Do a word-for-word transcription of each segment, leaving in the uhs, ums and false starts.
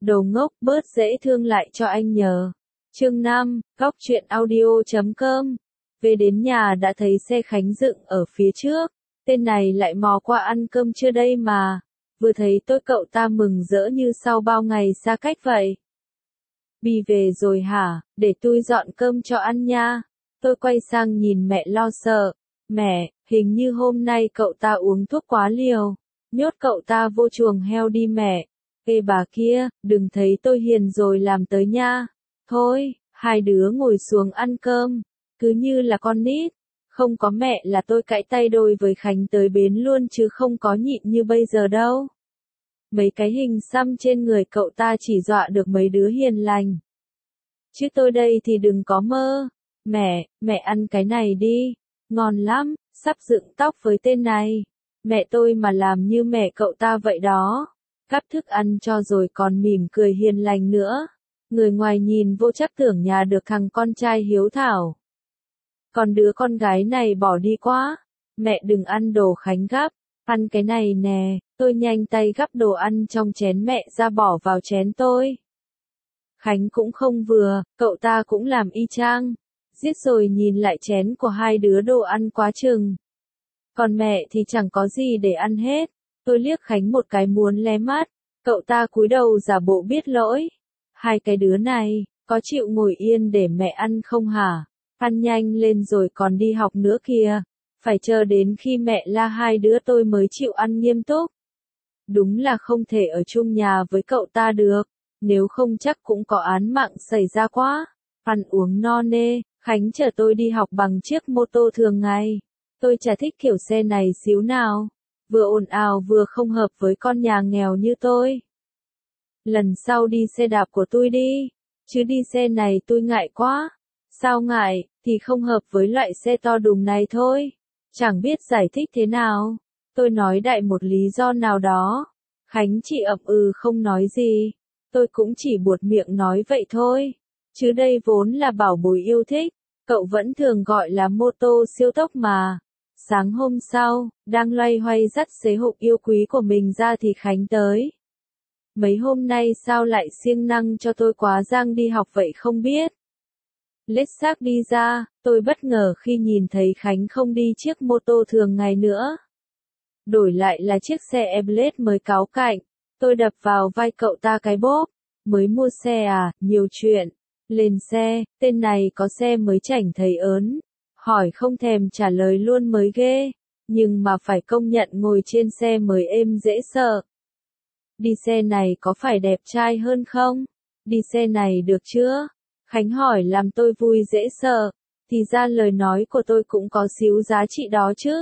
Đồ ngốc, bớt dễ thương lại cho anh nhờ. Chương năm, góc truyện audio chấm com. Về đến nhà đã thấy xe Khánh dựng ở phía trước. Tên này lại mò qua ăn cơm chưa đây mà. Vừa thấy tôi cậu ta mừng rỡ như sau bao ngày xa cách vậy. Bì về rồi hả, để tôi dọn cơm cho ăn nha. Tôi quay sang nhìn mẹ lo sợ. Mẹ, hình như hôm nay cậu ta uống thuốc quá liều. Nhốt cậu ta vô chuồng heo đi mẹ. Ê bà kia, đừng thấy tôi hiền rồi làm tới nha. Thôi, hai đứa ngồi xuống ăn cơm. Cứ như là con nít. Không có mẹ là tôi cãi tay đôi với Khánh tới bến luôn chứ không có nhịn như bây giờ đâu. Mấy cái hình xăm trên người cậu ta chỉ dọa được mấy đứa hiền lành. Chứ tôi đây thì đừng có mơ. Mẹ, mẹ ăn cái này đi. Ngon lắm, sắp dựng tóc với tên này. Mẹ tôi mà làm như mẹ cậu ta vậy đó. Cắp thức ăn cho rồi còn mỉm cười hiền lành nữa. Người ngoài nhìn vô chắc tưởng nhà được thằng con trai hiếu thảo. Còn đứa con gái này bỏ đi quá. Mẹ đừng ăn đồ Khánh gắp. Ăn cái này nè. Tôi nhanh tay gắp đồ ăn trong chén mẹ ra bỏ vào chén tôi. Khánh cũng không vừa, cậu ta cũng làm y chang. Giết rồi nhìn lại chén của hai đứa đồ ăn quá chừng. Còn mẹ thì chẳng có gì để ăn hết. Tôi liếc Khánh một cái muốn lé mắt. Cậu ta cúi đầu giả bộ biết lỗi. Hai cái đứa này, có chịu ngồi yên để mẹ ăn không hả? Ăn nhanh lên rồi còn đi học nữa kìa. Phải chờ đến khi mẹ la hai đứa tôi mới chịu ăn nghiêm túc. Đúng là không thể ở chung nhà với cậu ta được. Nếu không chắc cũng có án mạng xảy ra quá. Ăn uống no nê, Khánh chở tôi đi học bằng chiếc mô tô thường ngày. Tôi chả thích kiểu xe này xíu nào. Vừa ồn ào vừa không hợp với con nhà nghèo như tôi. Lần sau đi xe đạp của tôi đi. Chứ đi xe này tôi ngại quá. Sao ngại, thì không hợp với loại xe to đùng này thôi. Chẳng biết giải thích thế nào. Tôi nói đại một lý do nào đó. Khánh chỉ ậm ừ không nói gì. Tôi cũng chỉ buột miệng nói vậy thôi. Chứ đây vốn là bảo bối yêu thích. Cậu vẫn thường gọi là mô tô siêu tốc mà. Sáng hôm sau, đang loay hoay dắt xế hộp yêu quý của mình ra thì Khánh tới. Mấy hôm nay sao lại siêng năng cho tôi quá giang đi học vậy không biết. Lết xác đi ra, tôi bất ngờ khi nhìn thấy Khánh không đi chiếc mô tô thường ngày nữa. Đổi lại là chiếc xe Airblade mới cáu cạnh. Tôi đập vào vai cậu ta cái bốp. Mới mua xe à, nhiều chuyện. Lên xe, tên này có xe mới chảnh thấy ớn. Hỏi không thèm trả lời luôn mới ghê. Nhưng mà phải công nhận ngồi trên xe mới êm dễ sợ. Đi xe này có phải đẹp trai hơn không? Đi xe này được chưa? Khánh hỏi làm tôi vui dễ sợ. Thì ra lời nói của tôi cũng có xíu giá trị đó chứ.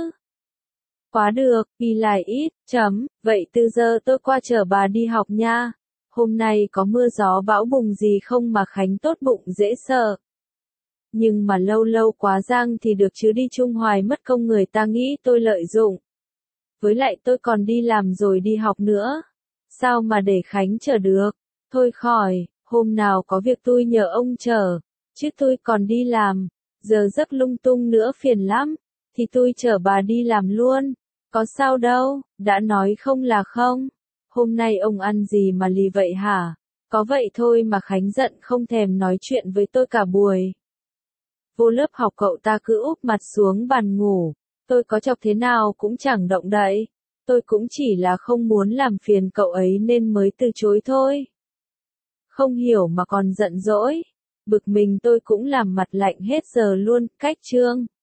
Quá được, ghi lại ít, chấm, vậy từ giờ tôi qua chở bà đi học nha. Hôm nay có mưa gió bão bùng gì không mà Khánh tốt bụng dễ sợ. Nhưng mà lâu lâu quá giang thì được chứ đi chung hoài mất công người ta nghĩ tôi lợi dụng. Với lại tôi còn đi làm rồi đi học nữa. Sao mà để Khánh chở được? Thôi khỏi, hôm nào có việc tôi nhờ ông chở. Chứ tôi còn đi làm. Giờ giấc lung tung nữa phiền lắm. Thì tôi chở bà đi làm luôn. Có sao đâu, đã nói không là không. Hôm nay ông ăn gì mà lì vậy hả? Có vậy thôi mà Khánh giận không thèm nói chuyện với tôi cả buổi. Vô lớp học cậu ta cứ úp mặt xuống bàn ngủ. Tôi có chọc thế nào cũng chẳng động đậy. Tôi cũng chỉ là không muốn làm phiền cậu ấy nên mới từ chối thôi. Không hiểu mà còn giận dỗi. Bực mình tôi cũng làm mặt lạnh hết giờ luôn, cách chương.